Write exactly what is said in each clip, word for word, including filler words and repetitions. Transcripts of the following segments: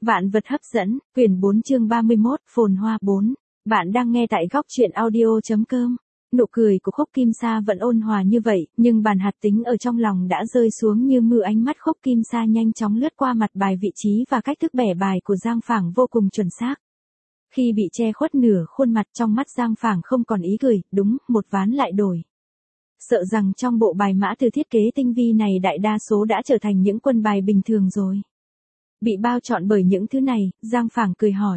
Vạn vật hấp dẫn, quyển bốn chương ba mươi mốt, phồn hoa bốn. Bạn đang nghe tại góc truyện audio.com. Nụ cười của Khúc Kim Sa vẫn ôn hòa như vậy, nhưng bàn hạt tính ở trong lòng đã rơi xuống như mưa. Ánh mắt Khúc Kim Sa nhanh chóng lướt qua mặt bài, vị trí và cách thức bẻ bài của Giang Phảng vô cùng chuẩn xác. Khi bị che khuất nửa khuôn mặt, trong mắt Giang Phảng không còn ý cười, đúng, một ván lại đổi. Sợ rằng trong bộ bài mã từ thiết kế tinh vi này đại đa số đã trở thành những quân bài bình thường rồi. Bị bao trọn bởi những thứ này, Giang Phảng cười hỏi.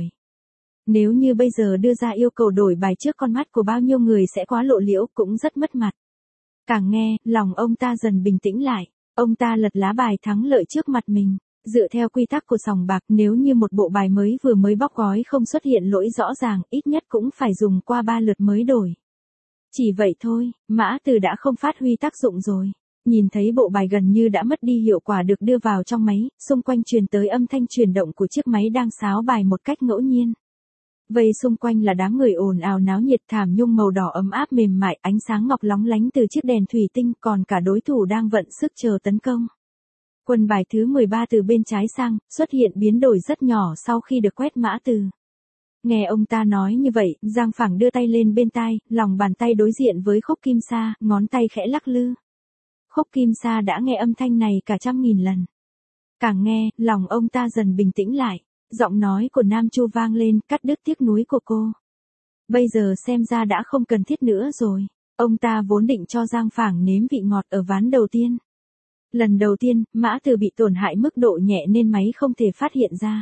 Nếu như bây giờ đưa ra yêu cầu đổi bài trước con mắt của bao nhiêu người sẽ quá lộ liễu, cũng rất mất mặt. Càng nghe, lòng ông ta dần bình tĩnh lại, ông ta lật lá bài thắng lợi trước mặt mình. Dựa theo quy tắc của sòng bạc, nếu như một bộ bài mới vừa mới bóc gói không xuất hiện lỗi rõ ràng, ít nhất cũng phải dùng qua ba lượt mới đổi. Chỉ vậy thôi, mã từ đã không phát huy tác dụng rồi. Nhìn thấy bộ bài gần như đã mất đi hiệu quả được đưa vào trong máy, xung quanh truyền tới âm thanh chuyển động của chiếc máy đang sáo bài một cách ngẫu nhiên. Vây xung quanh là đám người ồn ào náo nhiệt, thảm nhung màu đỏ ấm áp mềm mại, ánh sáng ngọc lóng lánh từ chiếc đèn thủy tinh, còn cả đối thủ đang vận sức chờ tấn công. Quân bài thứ mười ba từ bên trái sang, xuất hiện biến đổi rất nhỏ sau khi được quét mã từ. Nghe ông ta nói như vậy, Giang Phảng đưa tay lên bên tai, lòng bàn tay đối diện với Khúc Kim Sa, ngón tay khẽ lắc lư. Khúc Kim Sa đã nghe âm thanh này cả trăm nghìn lần. Càng nghe, lòng ông ta dần bình tĩnh lại, giọng nói của Nam Chu vang lên, cắt đứt tiếc nuối của cô. Bây giờ xem ra đã không cần thiết nữa rồi. Ông ta vốn định cho Giang Phảng nếm vị ngọt ở ván đầu tiên. Lần đầu tiên, mã từ bị tổn hại mức độ nhẹ nên máy không thể phát hiện ra.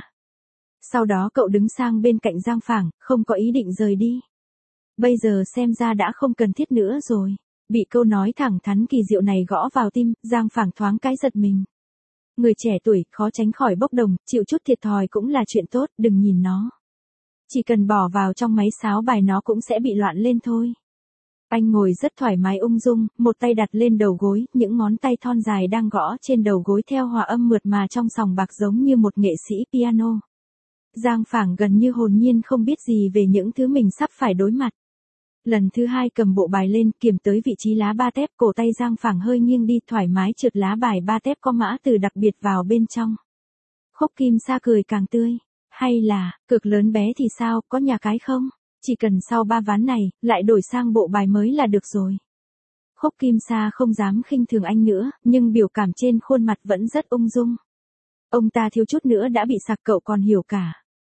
Sau đó cậu đứng sang bên cạnh Giang Phảng, không có ý định rời đi. Bây giờ xem ra đã không cần thiết nữa rồi. Bị câu nói thẳng thắn kỳ diệu này gõ vào tim, Giang Phảng thoáng cái giật mình. Người trẻ tuổi, khó tránh khỏi bốc đồng, chịu chút thiệt thòi cũng là chuyện tốt, đừng nhìn nó. Chỉ cần bỏ vào trong máy sáo bài nó cũng sẽ bị loạn lên thôi. Anh ngồi rất thoải mái ung dung, một tay đặt lên đầu gối, những ngón tay thon dài đang gõ trên đầu gối theo hòa âm mượt mà trong sòng bạc giống như một nghệ sĩ piano. Giang Phảng gần như hồn nhiên không biết gì về những thứ mình sắp phải đối mặt. Lần thứ hai cầm bộ bài lên, kiểm tới vị trí lá ba tép, cổ tay Giang Phảng hơi nghiêng đi, thoải mái trượt lá bài ba tép có mã từ đặc biệt vào bên trong. Khúc Kim Sa cười càng tươi. Hay là, cược lớn bé thì sao, có nhà cái không? Chỉ cần sau ba ván này, lại đổi sang bộ bài mới là được rồi. Khúc Kim Sa không dám khinh thường anh nữa, nhưng biểu cảm trên khuôn mặt vẫn rất ung dung. Ông ta thiếu chút nữa đã bị sặc, cậu còn hiểu cả.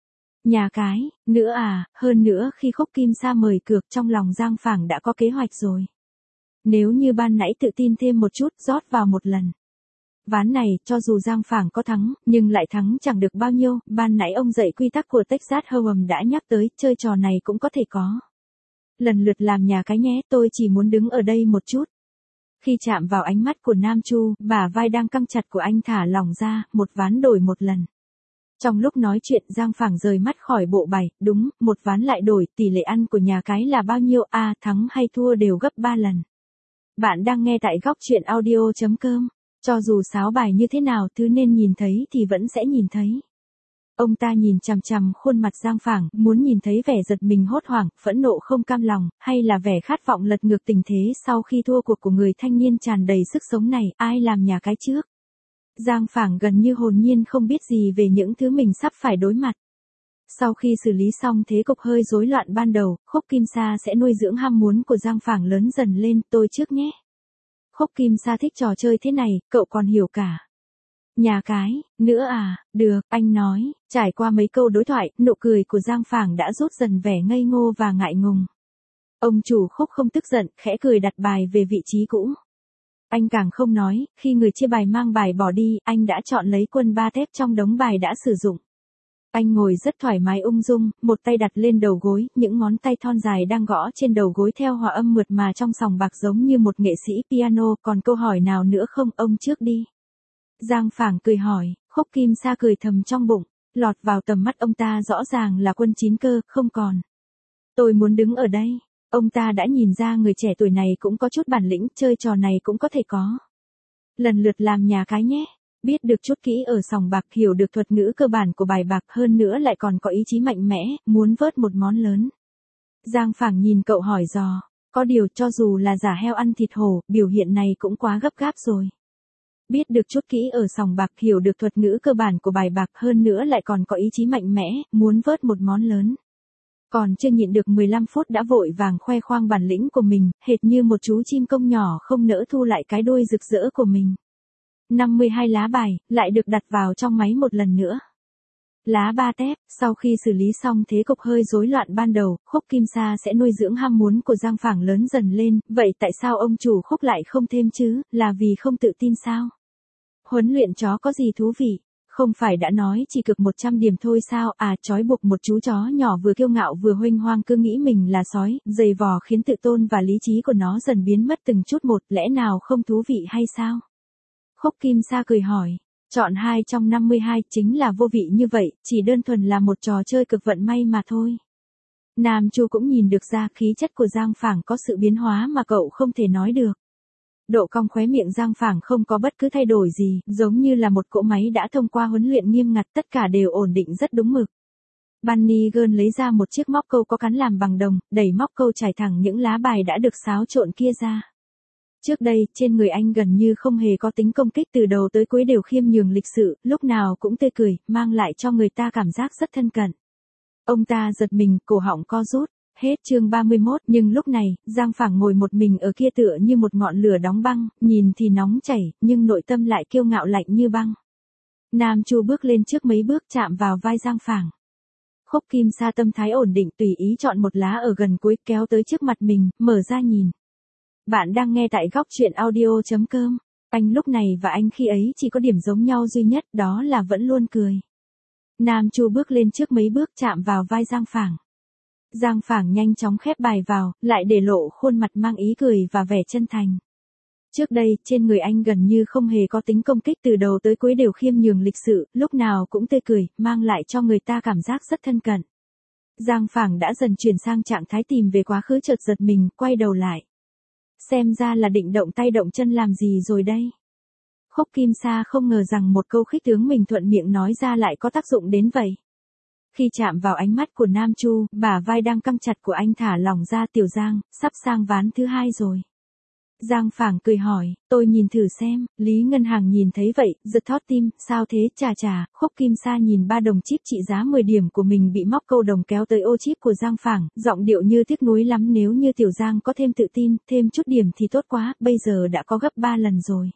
Nhà cái, nữa à, hơn nữa khi Khúc Kim Sa mời cược trong lòng Giang Phảng đã có kế hoạch rồi. Nếu như ban nãy tự tin thêm một chút, rót vào một lần. Ván này, cho dù Giang Phảng có thắng, nhưng lại thắng chẳng được bao nhiêu, ban nãy ông dạy quy tắc của Texas Hold'em đã nhắc tới, chơi trò này cũng có thể có. Lần lượt làm nhà cái nhé, tôi chỉ muốn đứng ở đây một chút. Khi chạm vào ánh mắt của Nam Chu, bả vai đang căng chặt của anh thả lỏng ra, một ván đổi một lần. Trong lúc nói chuyện, Giang Phảng rời mắt khỏi bộ bài, đúng, một ván lại đổi, tỷ lệ ăn của nhà cái là bao nhiêu, a à, thắng hay thua đều gấp ba lần. Bạn đang nghe tại góc truyện audio.com. Cho dù sáo bài như thế nào, thứ nên nhìn thấy thì vẫn sẽ nhìn thấy. Ông ta nhìn chằm chằm khuôn mặt Giang Phảng, muốn nhìn thấy vẻ giật mình hốt hoảng, phẫn nộ không cam lòng, hay là vẻ khát vọng lật ngược tình thế sau khi thua cuộc của người thanh niên tràn đầy sức sống này, ai làm nhà cái trước. Giang Phảng gần như hồn nhiên không biết gì về những thứ mình sắp phải đối mặt. Sau khi xử lý xong thế cục hơi rối loạn ban đầu, Khúc Kim Sa sẽ nuôi dưỡng ham muốn của Giang Phảng lớn dần lên, tôi trước nhé. Khúc Kim Sa thích trò chơi thế này, cậu còn hiểu cả. Nhà cái, nữa à, được, anh nói. Trải qua mấy câu đối thoại, nụ cười của Giang Phảng đã rút dần vẻ ngây ngô và ngại ngùng. Ông chủ Khúc không tức giận, khẽ cười đặt bài về vị trí cũ. Anh càng không nói, khi người chia bài mang bài bỏ đi, anh đã chọn lấy quân ba tép trong đống bài đã sử dụng. Anh ngồi rất thoải mái ung dung, một tay đặt lên đầu gối, những ngón tay thon dài đang gõ trên đầu gối theo hòa âm mượt mà trong sòng bạc giống như một nghệ sĩ piano, còn câu hỏi nào nữa không, ông trước đi. Giang Phảng cười hỏi, Khúc Kim Sa cười thầm trong bụng, lọt vào tầm mắt ông ta rõ ràng là quân chín cơ, không còn. Tôi muốn đứng ở đây. Ông ta đã nhìn ra người trẻ tuổi này cũng có chút bản lĩnh, chơi trò này cũng có thể có. Lần lượt làm nhà cái nhé. Biết được chút kỹ ở sòng bạc, hiểu được thuật ngữ cơ bản của bài bạc, hơn nữa lại còn có ý chí mạnh mẽ, muốn vớt một món lớn. Giang Phảng nhìn cậu hỏi dò, có điều cho dù là giả heo ăn thịt hổ, biểu hiện này cũng quá gấp gáp rồi. biết được chút kỹ ở sòng bạc, hiểu được thuật ngữ cơ bản của bài bạc, hơn nữa lại còn có ý chí mạnh mẽ, muốn vớt một món lớn. Còn chưa nhịn được mười lăm phút đã vội vàng khoe khoang bản lĩnh của mình, hệt như một chú chim công nhỏ không nỡ thu lại cái đuôi rực rỡ của mình. năm mươi hai lá bài, lại được đặt vào trong máy một lần nữa. Lá ba tép, sau khi xử lý xong thế cục hơi rối loạn ban đầu, Khúc Kim Sa sẽ nuôi dưỡng ham muốn của Giang Phảng lớn dần lên, vậy tại sao ông chủ Khúc lại không thêm chứ, là vì không tự tin sao? Huấn luyện chó có gì thú vị? Không phải đã nói chỉ cực một trăm điểm thôi sao, à trói buộc một chú chó nhỏ vừa kiêu ngạo vừa huênh hoang cứ nghĩ mình là sói, giày vò khiến tự tôn và lý trí của nó dần biến mất từng chút một, lẽ nào không thú vị hay sao? Khúc Kim Sa cười hỏi, chọn hai trong năm mươi hai chính là vô vị như vậy, chỉ đơn thuần là một trò chơi cực vận may mà thôi. Nam Chu cũng nhìn được ra khí chất của Giang Phảng có sự biến hóa mà cậu không thể nói được. Độ cong khóe miệng Giang Phảng không có bất cứ thay đổi gì, giống như là một cỗ máy đã thông qua huấn luyện nghiêm ngặt, tất cả đều ổn định rất đúng mực. Bunny Girl lấy ra một chiếc móc câu có cán làm bằng đồng, đẩy móc câu trải thẳng những lá bài đã được xáo trộn kia ra. Trước đây, trên người anh gần như không hề có tính công kích, từ đầu tới cuối đều khiêm nhường lịch sự, lúc nào cũng tươi cười, mang lại cho người ta cảm giác rất thân cận. Ông ta giật mình, cổ họng co rút. Hết chương ba mươi mốt, nhưng lúc này, Giang Phảng ngồi một mình ở kia tựa như một ngọn lửa đóng băng, nhìn thì nóng chảy, nhưng nội tâm lại kiêu ngạo lạnh như băng. Nam Chu bước lên trước mấy bước chạm vào vai Giang Phảng. Khúc Kim Sa tâm thái ổn định tùy ý chọn một lá ở gần cuối kéo tới trước mặt mình, mở ra nhìn. Bạn đang nghe tại góc truyện audio chấm com. Anh lúc này và anh khi ấy chỉ có điểm giống nhau duy nhất, đó là vẫn luôn cười. Nam Chu bước lên trước mấy bước chạm vào vai Giang Phảng. Giang Phảng nhanh chóng khép bài vào, lại để lộ khuôn mặt mang ý cười và vẻ chân thành. Trước đây, trên người anh gần như không hề có tính công kích, từ đầu tới cuối đều khiêm nhường lịch sự, lúc nào cũng tươi cười, mang lại cho người ta cảm giác rất thân cận. Giang Phảng đã dần chuyển sang trạng thái tìm về quá khứ, chợt giật mình, quay đầu lại. Xem ra là định động tay động chân làm gì rồi đây? Khúc Kim Sa không ngờ rằng một câu khích tướng mình thuận miệng nói ra lại có tác dụng đến vậy. Khi chạm vào ánh mắt của Nam Chu, bả vai đang căng chặt của anh thả lỏng ra. Tiểu Giang, sắp sang ván thứ hai rồi. Giang Phảng cười hỏi, tôi nhìn thử xem. Lý Ngân Hàng nhìn thấy vậy, giật thót tim, sao thế, chà chà. Khúc Kim Sa nhìn ba đồng chip trị giá mười điểm của mình bị móc câu đồng kéo tới ô chip của Giang Phảng, giọng điệu như tiếc nuối lắm, nếu như Tiểu Giang có thêm tự tin, thêm chút điểm thì tốt quá, bây giờ đã có gấp ba lần rồi.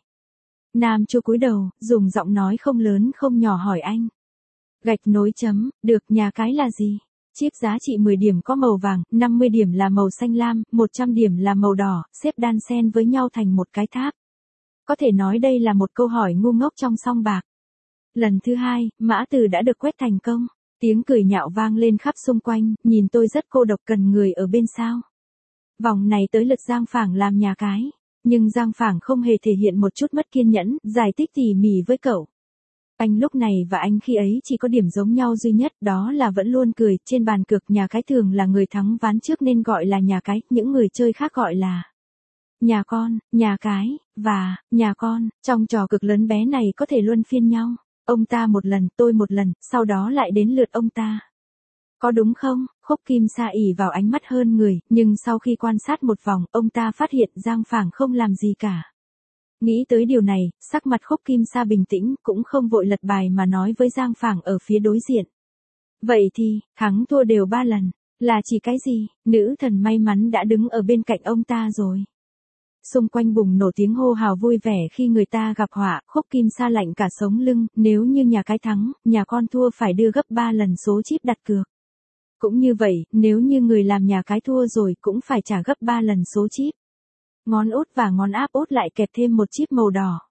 Nam Chu cúi đầu, dùng giọng nói không lớn không nhỏ hỏi anh. Gạch nối chấm, được, nhà cái là gì? Chip giá trị mười điểm có màu vàng, năm mươi điểm là màu xanh lam, một trăm điểm là màu đỏ, xếp đan xen với nhau thành một cái tháp. Có thể nói đây là một câu hỏi ngu ngốc trong song bạc. Lần thứ hai, mã từ đã được quét thành công. Tiếng cười nhạo vang lên khắp xung quanh, nhìn tôi rất cô độc, cần người ở bên sao. Vòng này tới lượt Giang Phảng làm nhà cái. Nhưng Giang Phảng không hề thể hiện một chút mất kiên nhẫn, giải thích tỉ mỉ với cậu. Anh lúc này và anh khi ấy chỉ có điểm giống nhau duy nhất, đó là vẫn luôn cười. Trên bàn cược nhà cái thường là người thắng ván trước nên gọi là nhà cái, những người chơi khác gọi là nhà con, nhà cái, và nhà con. Trong trò cực lớn bé này có thể luân phiên nhau. Ông ta một lần, tôi một lần, sau đó lại đến lượt ông ta. Có đúng không? Khúc Kim Sa ỉ vào ánh mắt hơn người, nhưng sau khi quan sát một vòng, ông ta phát hiện Giang Phảng không làm gì cả. Nghĩ tới điều này, sắc mặt Khúc Kim Sa bình tĩnh, cũng không vội lật bài mà nói với Giang Phảng ở phía đối diện. Vậy thì, thắng thua đều ba lần, là chỉ cái gì? Nữ thần may mắn đã đứng ở bên cạnh ông ta rồi. Xung quanh bùng nổ tiếng hô hào vui vẻ khi người ta gặp họa. Khúc Kim Sa lạnh cả sống lưng, nếu như nhà cái thắng, nhà con thua phải đưa gấp ba lần số chip đặt cược. Cũng như vậy, nếu như người làm nhà cái thua rồi cũng phải trả gấp ba lần số chip. Ngón út và ngón áp út lại kẹp thêm một chip màu đỏ.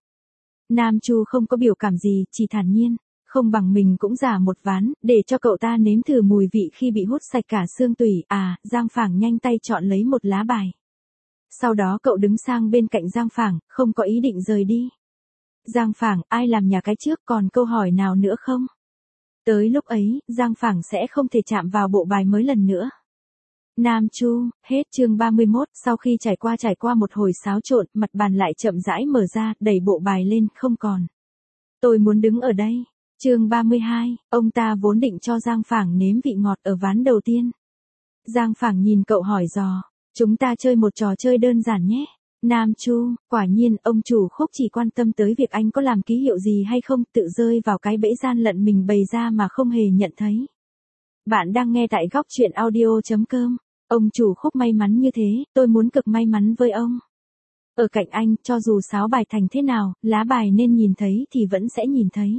Nam Chu không có biểu cảm gì, chỉ thản nhiên, không bằng mình cũng giả một ván, để cho cậu ta nếm thử mùi vị khi bị hút sạch cả xương tủy. À, Giang Phảng nhanh tay chọn lấy một lá bài. Sau đó cậu đứng sang bên cạnh Giang Phảng, không có ý định rời đi. Giang Phảng, ai làm nhà cái trước, còn câu hỏi nào nữa không? Tới lúc ấy, Giang Phảng sẽ không thể chạm vào bộ bài mới lần nữa. Nam Chu, hết chương ba mươi mốt, sau khi trải qua trải qua một hồi xáo trộn, mặt bàn lại chậm rãi mở ra, đẩy bộ bài lên, không còn. Tôi muốn đứng ở đây. Chương ba mươi hai, ông ta vốn định cho Giang Phảng nếm vị ngọt ở ván đầu tiên. Giang Phảng nhìn cậu hỏi dò, chúng ta chơi một trò chơi đơn giản nhé. Nam Chu, quả nhiên ông chủ Khúc chỉ quan tâm tới việc anh có làm ký hiệu gì hay không, tự rơi vào cái bẫy gian lận mình bày ra mà không hề nhận thấy. Bạn đang nghe tại góc chuyện audio.com. Ông chủ Khúc may mắn như thế, tôi muốn cực may mắn với ông. Ở cạnh anh, cho dù sáo bài thành thế nào, lá bài nên nhìn thấy thì vẫn sẽ nhìn thấy.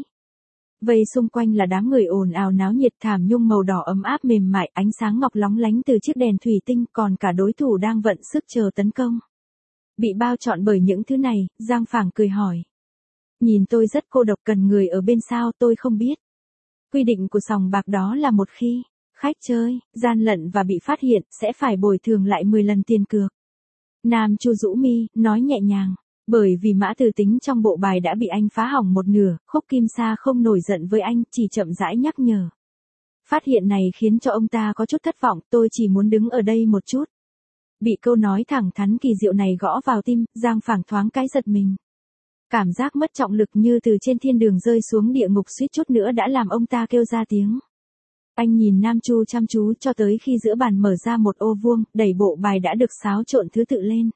Vây xung quanh là đám người ồn ào náo nhiệt, thảm nhung màu đỏ ấm áp mềm mại, ánh sáng ngọc lóng lánh từ chiếc đèn thủy tinh, còn cả đối thủ đang vận sức chờ tấn công. Bị bao trọn bởi những thứ này, Giang Phảng cười hỏi. Nhìn tôi rất cô độc, cần người ở bên sao, tôi không biết. Quy định của sòng bạc đó là một khi khách chơi, gian lận và bị phát hiện, sẽ phải bồi thường lại mười lần tiền cược. Nam Chu rũ mi, nói nhẹ nhàng. Bởi vì mã từ tính trong bộ bài đã bị anh phá hỏng một nửa, Khúc Kim Sa không nổi giận với anh, chỉ chậm rãi nhắc nhở. Phát hiện này khiến cho ông ta có chút thất vọng, tôi chỉ muốn đứng ở đây một chút. Bị câu nói thẳng thắn kỳ diệu này gõ vào tim, Giang Phảng thoáng cái giật mình. Cảm giác mất trọng lực như từ trên thiên đường rơi xuống địa ngục suýt chút nữa đã làm ông ta kêu ra tiếng. Anh nhìn Nam Chu chăm chú cho tới khi giữa bàn mở ra một ô vuông, đẩy bộ bài đã được xáo trộn thứ tự lên.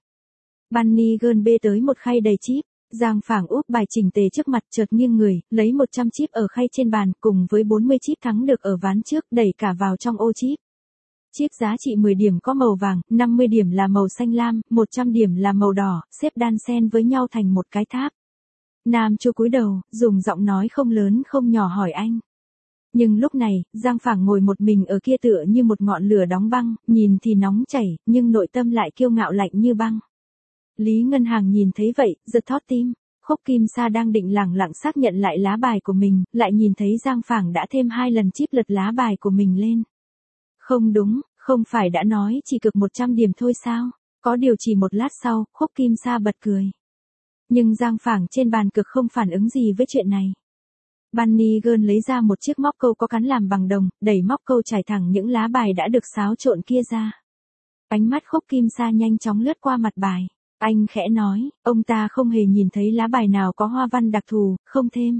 Bunny Girl bê tới một khay đầy chip, Giang Phảng úp bài chỉnh tề trước mặt, chợt nghiêng người, lấy một trăm chip ở khay trên bàn, cùng với bốn mươi chip thắng được ở ván trước, đẩy cả vào trong ô chip. Chip giá trị mười điểm có màu vàng, năm mươi điểm là màu xanh lam, một trăm điểm là màu đỏ, xếp đan xen với nhau thành một cái tháp. Nam Chu cúi đầu, dùng giọng nói không lớn không nhỏ hỏi anh. Nhưng lúc này, Giang Phảng ngồi một mình ở kia tựa như một ngọn lửa đóng băng, nhìn thì nóng chảy, nhưng nội tâm lại kiêu ngạo lạnh như băng. Lý Ngân Hàng nhìn thấy vậy, giật thót tim. Khúc Kim Sa đang định lẳng lặng xác nhận lại lá bài của mình, lại nhìn thấy Giang Phảng đã thêm hai lần chip lật lá bài của mình lên. Không đúng, không phải đã nói chỉ cực một trăm điểm thôi sao? Có điều chỉ một lát sau, Khúc Kim Sa bật cười. Nhưng Giang Phảng trên bàn cực không phản ứng gì với chuyện này. Bunny Girl lấy ra một chiếc móc câu có cán làm bằng đồng, đẩy móc câu trải thẳng những lá bài đã được xáo trộn kia ra. Ánh mắt Khúc Kim Sa nhanh chóng lướt qua mặt bài. Anh khẽ nói, ông ta không hề nhìn thấy lá bài nào có hoa văn đặc thù, không thêm.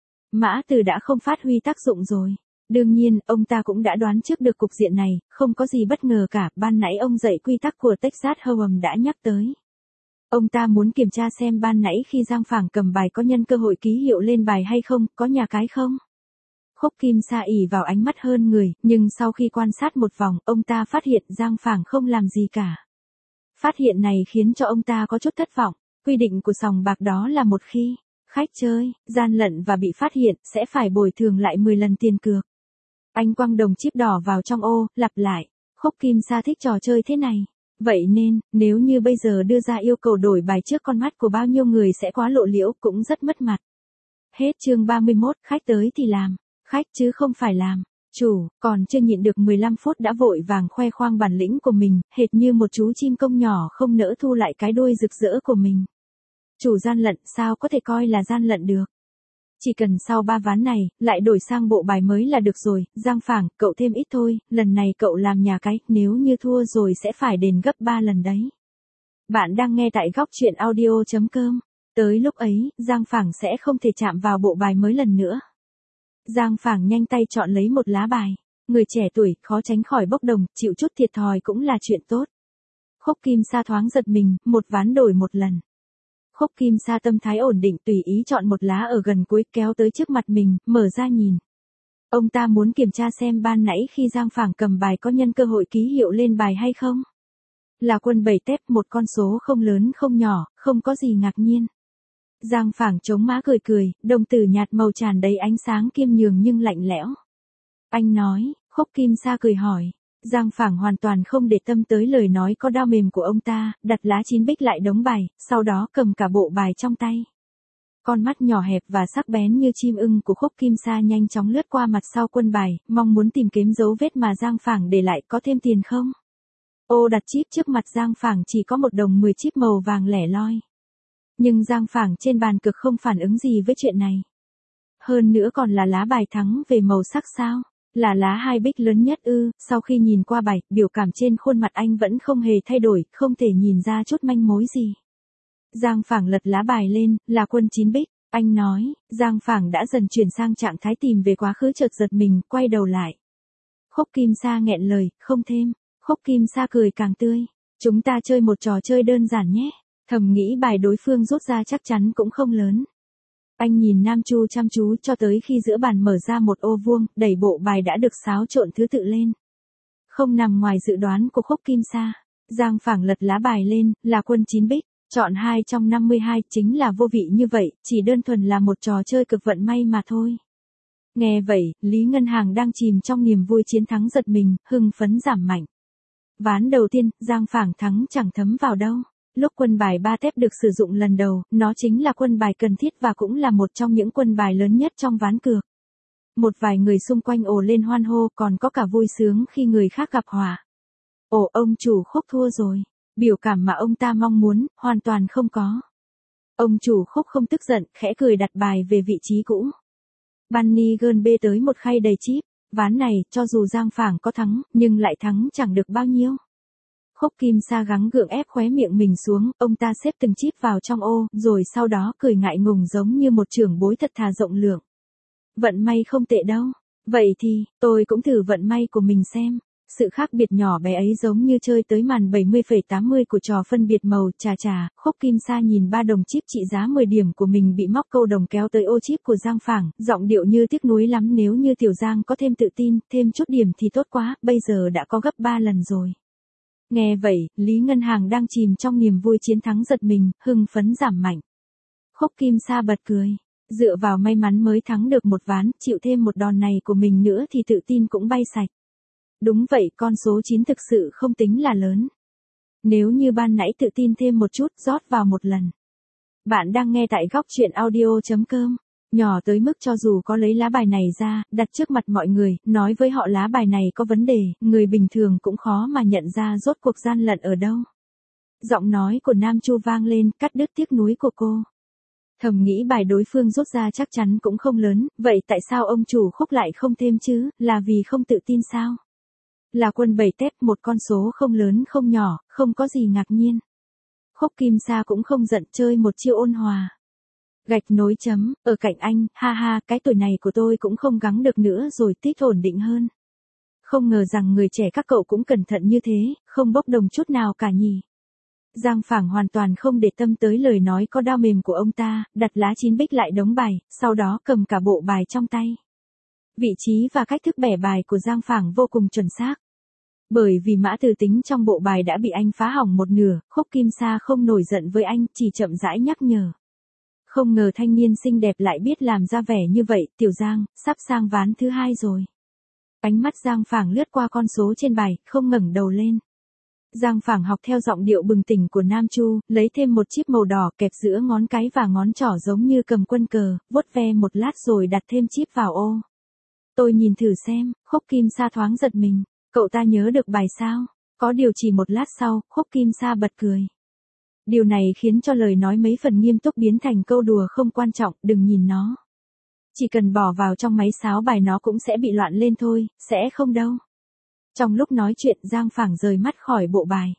Mã từ đã không phát huy tác dụng rồi. Đương nhiên, ông ta cũng đã đoán trước được cục diện này, không có gì bất ngờ cả, ban nãy ông dạy quy tắc của Texas Hold'em đã nhắc tới. Ông ta muốn kiểm tra xem ban nãy khi Giang Phảng cầm bài có nhân cơ hội ký hiệu lên bài hay không, có nhà cái không. Khúc Kim Sa ỉ vào ánh mắt hơn người, nhưng sau khi quan sát một vòng, ông ta phát hiện Giang Phảng không làm gì cả. Phát hiện này khiến cho ông ta có chút thất vọng, quy định của sòng bạc đó là một khi khách chơi, gian lận và bị phát hiện, sẽ phải bồi thường lại mười lần tiền cược. Anh quăng đồng chip đỏ vào trong ô, lặp lại, Khúc Kim Sa thích trò chơi thế này. Vậy nên, nếu như bây giờ đưa ra yêu cầu đổi bài trước con mắt của bao nhiêu người sẽ quá lộ liễu, cũng rất mất mặt. Hết chương ba mươi mốt, khách tới thì làm, khách chứ không phải làm. Chủ, còn chưa nhịn được mười lăm phút đã vội vàng khoe khoang bản lĩnh của mình, hệt như một chú chim công nhỏ không nỡ thu lại cái đuôi rực rỡ của mình. Chủ gian lận sao có thể coi là gian lận được. Chỉ cần sau ba ván này, lại đổi sang bộ bài mới là được rồi, Giang Phảng, cậu thêm ít thôi, lần này cậu làm nhà cái, nếu như thua rồi sẽ phải đền gấp ba lần đấy. Bạn đang nghe tại góc chuyện audio.com. Tới lúc ấy, Giang Phảng sẽ không thể chạm vào bộ bài mới lần nữa. Giang Phảng nhanh tay chọn lấy một lá bài. Người trẻ tuổi, khó tránh khỏi bốc đồng, chịu chút thiệt thòi cũng là chuyện tốt. Khúc Kim Sa thoáng giật mình, một ván đổi một lần. Khúc Kim Sa tâm thái ổn định, tùy ý chọn một lá ở gần cuối, kéo tới trước mặt mình, mở ra nhìn. Ông ta muốn kiểm tra xem ban nãy khi Giang Phảng cầm bài có nhân cơ hội ký hiệu lên bài hay không. Là quân bảy tép, một con số không lớn không nhỏ, không có gì ngạc nhiên. Giang Phảng chống má cười cười, đồng tử nhạt màu tràn đầy ánh sáng kim nhường nhưng lạnh lẽo. Anh nói, Khúc Kim Sa cười hỏi. Giang Phảng hoàn toàn không để tâm tới lời nói có đao mềm của ông ta, đặt lá chín bích lại đống bài, sau đó cầm cả bộ bài trong tay. Con mắt nhỏ hẹp và sắc bén như chim ưng của Khúc Kim Sa nhanh chóng lướt qua mặt sau quân bài, mong muốn tìm kiếm dấu vết mà Giang Phảng để lại, có thêm tiền không? Ô đặt chip trước mặt Giang Phảng chỉ có một đồng mười chip màu vàng lẻ loi. Nhưng Giang Phảng trên bàn cực không phản ứng gì với chuyện này. Hơn nữa còn là lá bài thắng về màu sắc sao? Là lá hai bích lớn nhất ư? Sau khi nhìn qua bài, biểu cảm trên khuôn mặt anh vẫn không hề thay đổi, không thể nhìn ra chút manh mối gì. Giang Phảng lật lá bài lên, là quân chín bích, anh nói. Giang Phảng đã dần chuyển sang trạng thái tìm về quá khứ, chợt giật mình, quay đầu lại. Khúc Kim Sa nghẹn lời, không thêm. Khúc Kim Sa cười càng tươi. Chúng ta chơi một trò chơi đơn giản nhé. Thầm nghĩ bài đối phương rút ra chắc chắn cũng không lớn. Anh nhìn Nam Chu chăm chú cho tới khi giữa bàn mở ra một ô vuông, đẩy bộ bài đã được xáo trộn thứ tự lên. Không nằm ngoài dự đoán của Khúc Kim Sa. Giang Phảng lật lá bài lên, là quân chín bích, chọn hai trong năm mươi hai, chính là vô vị như vậy, chỉ đơn thuần là một trò chơi cực vận may mà thôi. Nghe vậy, Lý Ngân Hàng đang chìm trong niềm vui chiến thắng giật mình, hưng phấn giảm mạnh. Ván đầu tiên, Giang Phảng thắng chẳng thấm vào đâu. Lúc quân bài ba tép được sử dụng lần đầu, nó chính là quân bài cần thiết và cũng là một trong những quân bài lớn nhất trong ván cược. Một vài người xung quanh ồ lên hoan hô, còn có cả vui sướng khi người khác gặp họa. Ồ, ông chủ Khúc thua rồi. Biểu cảm mà ông ta mong muốn, hoàn toàn không có. Ông chủ Khúc không tức giận, khẽ cười đặt bài về vị trí cũ. Bunny gơn bê tới một khay đầy chip. Ván này, cho dù Giang Phảng có thắng, nhưng lại thắng chẳng được bao nhiêu. Khúc Kim Sa gắng gượng ép khóe miệng mình xuống, ông ta xếp từng chip vào trong ô, rồi sau đó cười ngại ngùng giống như một trưởng bối thật thà rộng lượng. Vận may không tệ đâu. Vậy thì, tôi cũng thử vận may của mình xem. Sự khác biệt nhỏ bé ấy giống như chơi tới màn bảy mươi phẩy tám mươi của trò phân biệt màu, chà chà. Khúc Kim Sa nhìn ba đồng chip trị giá mười điểm của mình bị móc câu đồng kéo tới ô chip của Giang Phảng, giọng điệu như tiếc nuối lắm, nếu như Tiểu Giang có thêm tự tin, thêm chút điểm thì tốt quá, bây giờ đã có gấp ba lần rồi. Nghe vậy, Lý Ngân Hàng đang chìm trong niềm vui chiến thắng giật mình, hưng phấn giảm mạnh. Khúc Kim Sa bật cười. Dựa vào may mắn mới thắng được một ván, chịu thêm một đòn này của mình nữa thì tự tin cũng bay sạch. Đúng vậy, con số chín thực sự không tính là lớn. Nếu như ban nãy tự tin thêm một chút, rót vào một lần. Bạn đang nghe tại góc truyện audio chấm com. Nhỏ tới mức cho dù có lấy lá bài này ra, đặt trước mặt mọi người, nói với họ lá bài này có vấn đề, người bình thường cũng khó mà nhận ra rốt cuộc gian lận ở đâu. Giọng nói của Nam Chu vang lên, cắt đứt tiếc nuối của cô. Thầm nghĩ bài đối phương rút ra chắc chắn cũng không lớn, vậy tại sao ông chủ Khúc lại không thêm chứ, là vì không tự tin sao? Là quân bảy tép, một con số không lớn không nhỏ, không có gì ngạc nhiên. Khúc Kim Sa cũng không giận, chơi một chiêu ôn hòa. Gạch nối chấm, ở cạnh anh, ha ha, cái tuổi này của tôi cũng không gắng được nữa rồi, tích ổn định hơn. Không ngờ rằng người trẻ các cậu cũng cẩn thận như thế, không bốc đồng chút nào cả nhỉ. Giang Phảng hoàn toàn không để tâm tới lời nói có đao mềm của ông ta, đặt lá chín bích lại đống bài, sau đó cầm cả bộ bài trong tay. Vị trí và cách thức bẻ bài của Giang Phảng vô cùng chuẩn xác. Bởi vì mã từ tính trong bộ bài đã bị anh phá hỏng một nửa, Khúc Kim Sa không nổi giận với anh, chỉ chậm rãi nhắc nhở. Không ngờ thanh niên xinh đẹp lại biết làm ra vẻ như vậy, Tiểu Giang, sắp sang ván thứ hai rồi. Ánh mắt Giang Phảng lướt qua con số trên bài, không ngẩng đầu lên. Giang Phảng học theo giọng điệu bừng tỉnh của Nam Chu, lấy thêm một chip màu đỏ kẹp giữa ngón cái và ngón trỏ giống như cầm quân cờ, vuốt ve một lát rồi đặt thêm chip vào ô. Tôi nhìn thử xem, Khúc Kim Sa thoáng giật mình, cậu ta nhớ được bài sao? Có điều chỉ một lát sau, Khúc Kim Sa bật cười. Điều này khiến cho lời nói mấy phần nghiêm túc biến thành câu đùa không quan trọng, đừng nhìn nó. Chỉ cần bỏ vào trong máy sáo bài nó cũng sẽ bị loạn lên thôi, sẽ không đâu. Trong lúc nói chuyện, Giang Phảng rời mắt khỏi bộ bài.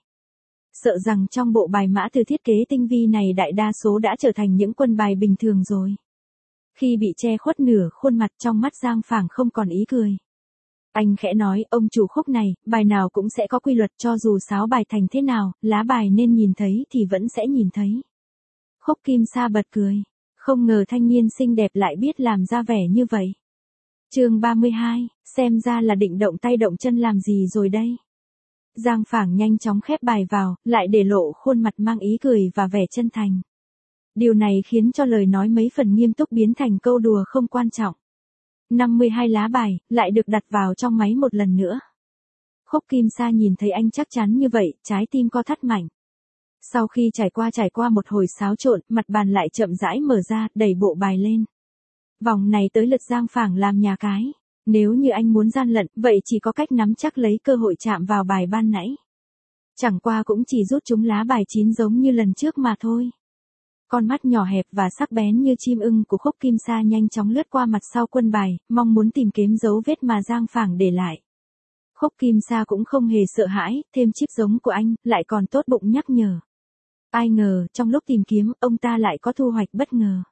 Sợ rằng trong bộ bài mã từ thiết kế tinh vi này đại đa số đã trở thành những quân bài bình thường rồi. Khi bị che khuất nửa khuôn mặt, trong mắt Giang Phảng không còn ý cười. Anh khẽ nói, ông chủ Khúc này, bài nào cũng sẽ có quy luật, cho dù sáo bài thành thế nào, lá bài nên nhìn thấy thì vẫn sẽ nhìn thấy. Khúc Kim Sa bật cười. Không ngờ thanh niên xinh đẹp lại biết làm ra vẻ như vậy. Chương ba mươi hai, xem ra là định động tay động chân làm gì rồi đây. Giang Phảng nhanh chóng khép bài vào, lại để lộ khuôn mặt mang ý cười và vẻ chân thành. Điều này khiến cho lời nói mấy phần nghiêm túc biến thành câu đùa không quan trọng. năm mươi hai lá bài, lại được đặt vào trong máy một lần nữa. Khúc Kim Sa nhìn thấy anh chắc chắn như vậy, trái tim co thắt mạnh. Sau khi trải qua trải qua một hồi xáo trộn, mặt bàn lại chậm rãi mở ra, đẩy bộ bài lên. Vòng này tới lượt Giang Phảng làm nhà cái. Nếu như anh muốn gian lận, vậy chỉ có cách nắm chắc lấy cơ hội chạm vào bài ban nãy. Chẳng qua cũng chỉ rút trúng lá bài chín giống như lần trước mà thôi. Con mắt nhỏ hẹp và sắc bén như chim ưng của Khúc Kim Sa nhanh chóng lướt qua mặt sau quân bài, mong muốn tìm kiếm dấu vết mà Giang Phảng để lại. Khúc Kim Sa cũng không hề sợ hãi, thêm chip giống của anh, lại còn tốt bụng nhắc nhở. Ai ngờ, trong lúc tìm kiếm, ông ta lại có thu hoạch bất ngờ.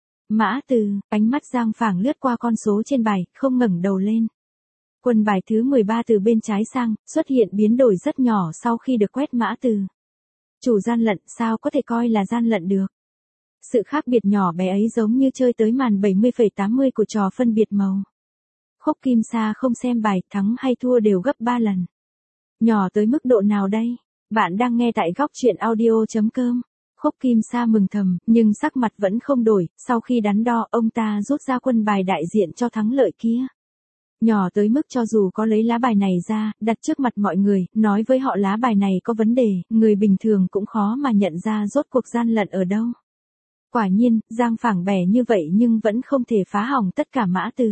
Mã từ, ánh mắt Giang Phảng lướt qua con số trên bài, không ngẩng đầu lên. Quân bài thứ mười ba từ bên trái sang, xuất hiện biến đổi rất nhỏ sau khi được quét mã từ. Chủ gian lận sao có thể coi là gian lận được. Sự khác biệt nhỏ bé ấy giống như chơi tới màn bảy mươi phẩy tám mươi của trò phân biệt màu. Khúc Kim Sa không xem bài, thắng hay thua đều gấp ba lần. Nhỏ tới mức độ nào đây? Bạn đang nghe tại góc truyện audio.com. Khúc Kim Sa mừng thầm, nhưng sắc mặt vẫn không đổi, sau khi đắn đo, ông ta rút ra quân bài đại diện cho thắng lợi kia. Nhỏ tới mức cho dù có lấy lá bài này ra, đặt trước mặt mọi người, nói với họ lá bài này có vấn đề, người bình thường cũng khó mà nhận ra rốt cuộc gian lận ở đâu. Quả nhiên, Giang Phảng bẻ như vậy nhưng vẫn không thể phá hỏng tất cả Mã Từ.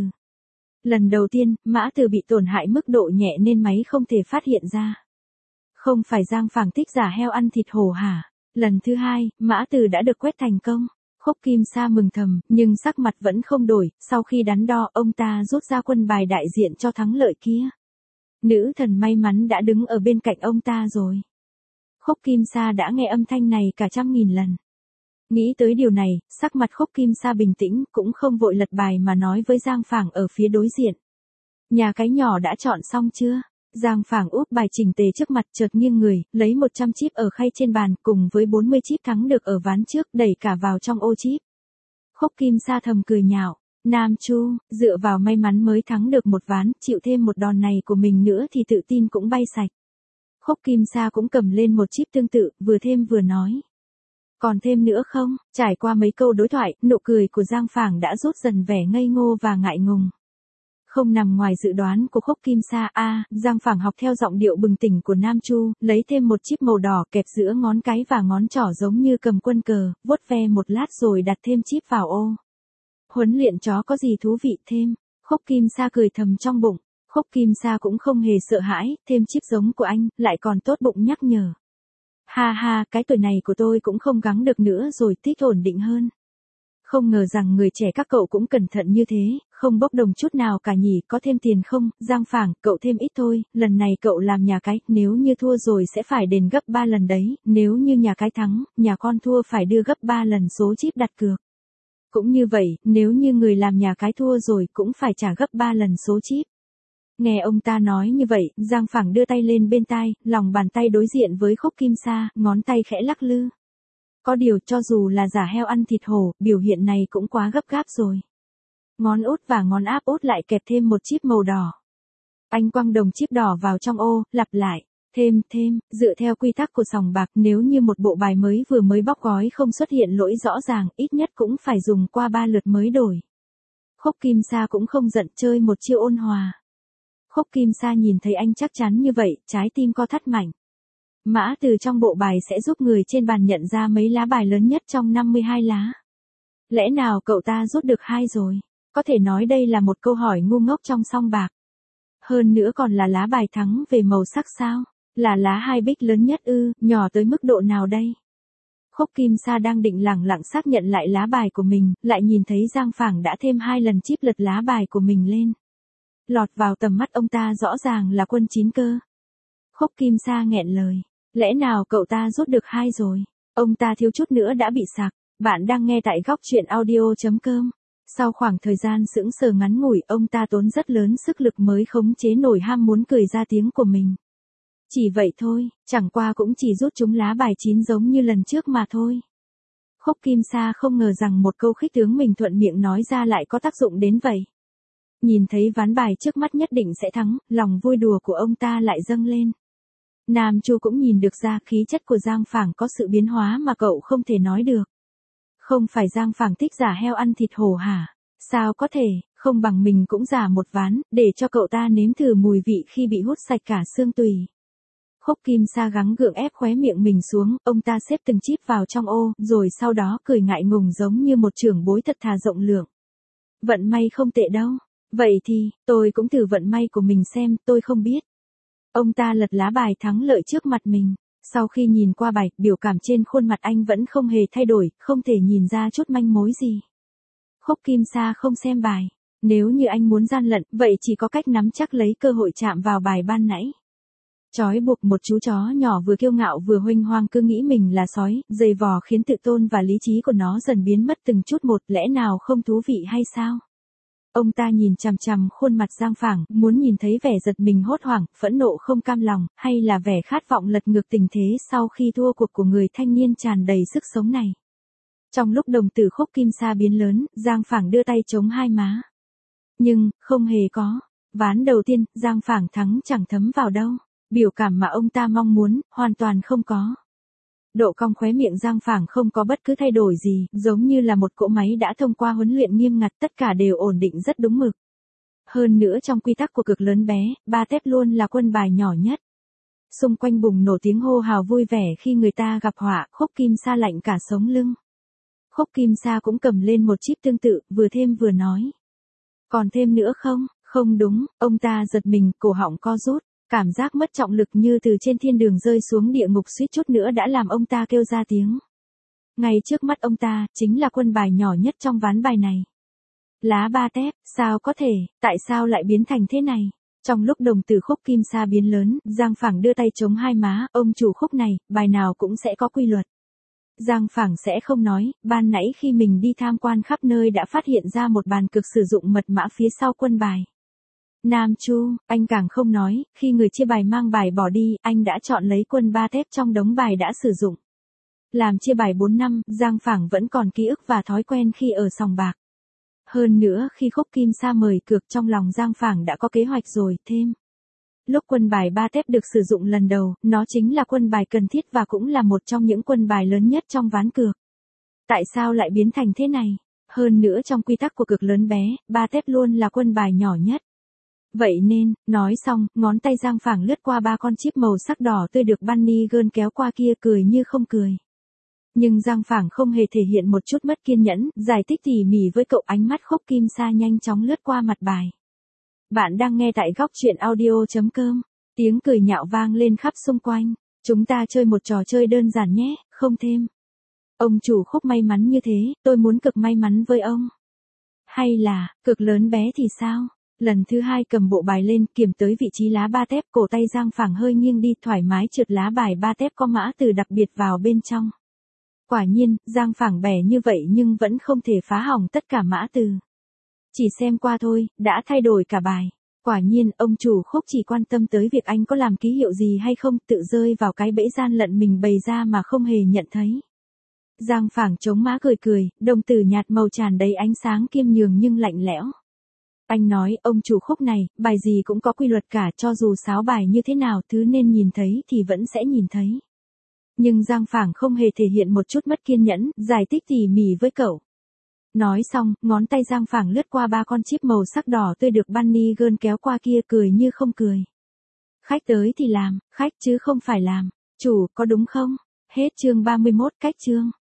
Lần đầu tiên, Mã Từ bị tổn hại mức độ nhẹ nên máy không thể phát hiện ra. Không phải Giang Phảng thích giả heo ăn thịt hổ hả? Lần thứ hai, Mã Từ đã được quét thành công. Khúc Kim Sa mừng thầm, nhưng sắc mặt vẫn không đổi, sau khi đắn đo, ông ta rút ra quân bài đại diện cho thắng lợi kia. Nữ thần may mắn đã đứng ở bên cạnh ông ta rồi. Khúc Kim Sa đã nghe âm thanh này cả trăm nghìn lần. Nghĩ tới điều này, sắc mặt Khúc Kim Sa bình tĩnh, cũng không vội lật bài mà nói với Giang Phảng ở phía đối diện. Nhà cái nhỏ đã chọn xong chưa? Giang Phảng úp bài chỉnh tề trước mặt, chợt nghiêng người, lấy một trăm chip ở khay trên bàn, cùng với bốn mươi chip thắng được ở ván trước, đẩy cả vào trong ô chip. Khúc Kim Sa thầm cười nhạo, Nam Chu, dựa vào may mắn mới thắng được một ván, chịu thêm một đòn này của mình nữa thì tự tin cũng bay sạch. Khúc Kim Sa cũng cầm lên một chip tương tự, vừa thêm vừa nói. Còn thêm nữa không? Trải qua mấy câu đối thoại, nụ cười của Giang Phảng đã rút dần vẻ ngây ngô và ngại ngùng. Không nằm ngoài dự đoán của Khúc Kim Sa, a, à, Giang Phảng học theo giọng điệu bừng tỉnh của Nam Chu, lấy thêm một chip màu đỏ kẹp giữa ngón cái và ngón trỏ giống như cầm quân cờ, vuốt ve một lát rồi đặt thêm chip vào ô. Huấn luyện chó có gì thú vị thêm? Khúc Kim Sa cười thầm trong bụng. Khúc Kim Sa cũng không hề sợ hãi, thêm chip giống của anh, lại còn tốt bụng nhắc nhở. Ha ha, cái tuổi này của tôi cũng không gắng được nữa rồi, thích ổn định hơn. Không ngờ rằng người trẻ các cậu cũng cẩn thận như thế, không bốc đồng chút nào cả nhỉ, có thêm tiền không? Giang Phảng, cậu thêm ít thôi, lần này cậu làm nhà cái, nếu như thua rồi sẽ phải đền gấp ba lần đấy, nếu như nhà cái thắng, nhà con thua phải đưa gấp ba lần số chip đặt cược. Cũng như vậy, nếu như người làm nhà cái thua rồi cũng phải trả gấp ba lần số chip. Nghe ông ta nói như vậy, Giang Phảng đưa tay lên bên tai, lòng bàn tay đối diện với Khúc Kim Sa, ngón tay khẽ lắc lư. Có điều cho dù là giả heo ăn thịt hổ, biểu hiện này cũng quá gấp gáp rồi. Ngón út và ngón áp út lại kẹp thêm một chip màu đỏ. Anh quăng đồng chip đỏ vào trong ô, lặp lại. Thêm, thêm, dựa theo quy tắc của sòng bạc, nếu như một bộ bài mới vừa mới bóc gói không xuất hiện lỗi rõ ràng, ít nhất cũng phải dùng qua ba lượt mới đổi. Khúc Kim Sa cũng không giận, chơi một chiêu ôn hòa. Khúc Kim Sa nhìn thấy anh chắc chắn như vậy, trái tim co thắt mạnh. Mã Từ trong bộ bài sẽ giúp người trên bàn nhận ra mấy lá bài lớn nhất trong năm mươi hai lá. Lẽ nào cậu ta rút được hai rồi? Có thể nói đây là một câu hỏi ngu ngốc trong song bạc. Hơn nữa còn là lá bài thắng về màu sắc sao? Là lá hai bích lớn nhất ư, nhỏ tới mức độ nào đây? Khúc Kim Sa đang định lẳng lặng xác nhận lại lá bài của mình, lại nhìn thấy Giang Phảng đã thêm hai lần chip lật lá bài của mình lên. Lọt vào tầm mắt ông ta rõ ràng là quân chín cơ. Khúc Kim Sa nghẹn lời. Lẽ nào cậu ta rút được hai rồi? Ông ta thiếu chút nữa đã bị sặc. Bạn đang nghe tại góc truyện audio.com. Sau khoảng thời gian sững sờ ngắn ngủi, ông ta tốn rất lớn sức lực mới khống chế nổi ham muốn cười ra tiếng của mình. Chỉ vậy thôi, chẳng qua cũng chỉ rút trúng lá bài chín giống như lần trước mà thôi. Khúc Kim Sa không ngờ rằng một câu khích tướng mình thuận miệng nói ra lại có tác dụng đến vậy. Nhìn thấy ván bài trước mắt nhất định sẽ thắng, lòng vui đùa của ông ta lại dâng lên. Nam Chu cũng nhìn được ra khí chất của Giang Phảng có sự biến hóa mà cậu không thể nói được. Không phải Giang Phảng thích giả heo ăn thịt hổ hả? Sao có thể, không bằng mình cũng giả một ván, để cho cậu ta nếm thử mùi vị khi bị hút sạch cả xương tùy. Khúc Kim Sa gắng gượng ép khóe miệng mình xuống, ông ta xếp từng chip vào trong ô, rồi sau đó cười ngại ngùng giống như một trưởng bối thật thà rộng lượng. Vận may không tệ đâu. Vậy thì, tôi cũng thử vận may của mình xem, tôi không biết. Ông ta lật lá bài thắng lợi trước mặt mình. Sau khi nhìn qua bài, biểu cảm trên khuôn mặt anh vẫn không hề thay đổi, không thể nhìn ra chút manh mối gì. Khúc Kim Sa không xem bài. Nếu như anh muốn gian lận, vậy chỉ có cách nắm chắc lấy cơ hội chạm vào bài ban nãy. Trói buộc một chú chó nhỏ vừa kiêu ngạo vừa huênh hoang cứ nghĩ mình là sói, dày vò khiến tự tôn và lý trí của nó dần biến mất từng chút một, lẽ nào không thú vị hay sao? Ông ta nhìn chằm chằm khuôn mặt Giang Phảng, muốn nhìn thấy vẻ giật mình hốt hoảng, phẫn nộ không cam lòng, hay là vẻ khát vọng lật ngược tình thế sau khi thua cuộc của người thanh niên tràn đầy sức sống này. Trong lúc đồng tử Khúc Kim Sa biến lớn, Giang Phảng đưa tay chống hai má. Nhưng, không hề có. Ván đầu tiên, Giang Phảng thắng chẳng thấm vào đâu. Biểu cảm mà ông ta mong muốn, hoàn toàn không có. Độ cong khóe miệng Giang Phảng không có bất cứ thay đổi gì, giống như là một cỗ máy đã thông qua huấn luyện nghiêm ngặt, tất cả đều ổn định rất đúng mực. Hơn nữa trong quy tắc của cực lớn bé, ba tép luôn là quân bài nhỏ nhất. Xung quanh bùng nổ tiếng hô hào vui vẻ khi người ta gặp họa, Khúc Kim Sa lạnh cả sống lưng. Khúc Kim Sa cũng cầm lên một chip tương tự, vừa thêm vừa nói. Còn thêm nữa không? Không đúng, ông ta giật mình, cổ họng co rút. Cảm giác mất trọng lực như từ trên thiên đường rơi xuống địa ngục suýt chút nữa đã làm ông ta kêu ra tiếng. Ngay trước mắt ông ta, chính là quân bài nhỏ nhất trong ván bài này. Lá ba tép, sao có thể, tại sao lại biến thành thế này? Trong lúc đồng tử Khúc Kim Sa biến lớn, Giang Phảng đưa tay chống hai má, ông chủ khúc này, bài nào cũng sẽ có quy luật. Giang Phảng sẽ không nói, ban nãy khi mình đi tham quan khắp nơi đã phát hiện ra một bàn cực sử dụng mật mã phía sau quân bài. Nam Chu, anh càng không nói, khi người chia bài mang bài bỏ đi, anh đã chọn lấy quân ba tép trong đống bài đã sử dụng. Làm chia bài bốn năm, Giang Phảng vẫn còn ký ức và thói quen khi ở sòng bạc. Hơn nữa khi Khúc Kim Sa mời cược trong lòng Giang Phảng đã có kế hoạch rồi, thêm. Lúc quân bài ba tép được sử dụng lần đầu, nó chính là quân bài cần thiết và cũng là một trong những quân bài lớn nhất trong ván cược. Tại sao lại biến thành thế này? Hơn nữa trong quy tắc của cực lớn bé, ba tép luôn là quân bài nhỏ nhất. Vậy nên, nói xong, ngón tay Giang Phảng lướt qua ba con chip màu sắc đỏ tươi được Bunny Girl kéo qua kia cười như không cười. Nhưng Giang Phảng không hề thể hiện một chút mất kiên nhẫn, giải thích tỉ mỉ với cậu, ánh mắt Khúc Kim Sa nhanh chóng lướt qua mặt bài. Bạn đang nghe tại góc truyện audio chấm com. Tiếng cười nhạo vang lên khắp xung quanh. Chúng ta chơi một trò chơi đơn giản nhé, không thêm. Ông chủ Khúc may mắn như thế, tôi muốn cực may mắn với ông. Hay là, cực lớn bé thì sao? Lần thứ hai cầm bộ bài lên, kiểm tới vị trí lá ba tép, cổ tay Giang Phảng hơi nghiêng đi, thoải mái trượt lá bài ba tép có mã từ đặc biệt vào bên trong. Quả nhiên, Giang Phảng bẻ như vậy nhưng vẫn không thể phá hỏng tất cả mã từ. Chỉ xem qua thôi, đã thay đổi cả bài. Quả nhiên, ông chủ Khúc chỉ quan tâm tới việc anh có làm ký hiệu gì hay không, tự rơi vào cái bẫy gian lận mình bày ra mà không hề nhận thấy. Giang Phảng chống má cười cười, đồng tử nhạt màu tràn đầy ánh sáng kim nhường nhưng lạnh lẽo. Anh nói, ông chủ Khúc này, bài gì cũng có quy luật cả, cho dù sáo bài như thế nào, thứ nên nhìn thấy thì vẫn sẽ nhìn thấy. Nhưng Giang Phảng không hề thể hiện một chút mất kiên nhẫn, giải thích tỉ mỉ với cậu. Nói xong, ngón tay Giang Phảng lướt qua ba con chip màu sắc đỏ tươi được Bunny Girl kéo qua kia cười như không cười. Khách tới thì làm, khách chứ không phải làm. Chủ, có đúng không? Hết chương ba mươi mốt, cách chương.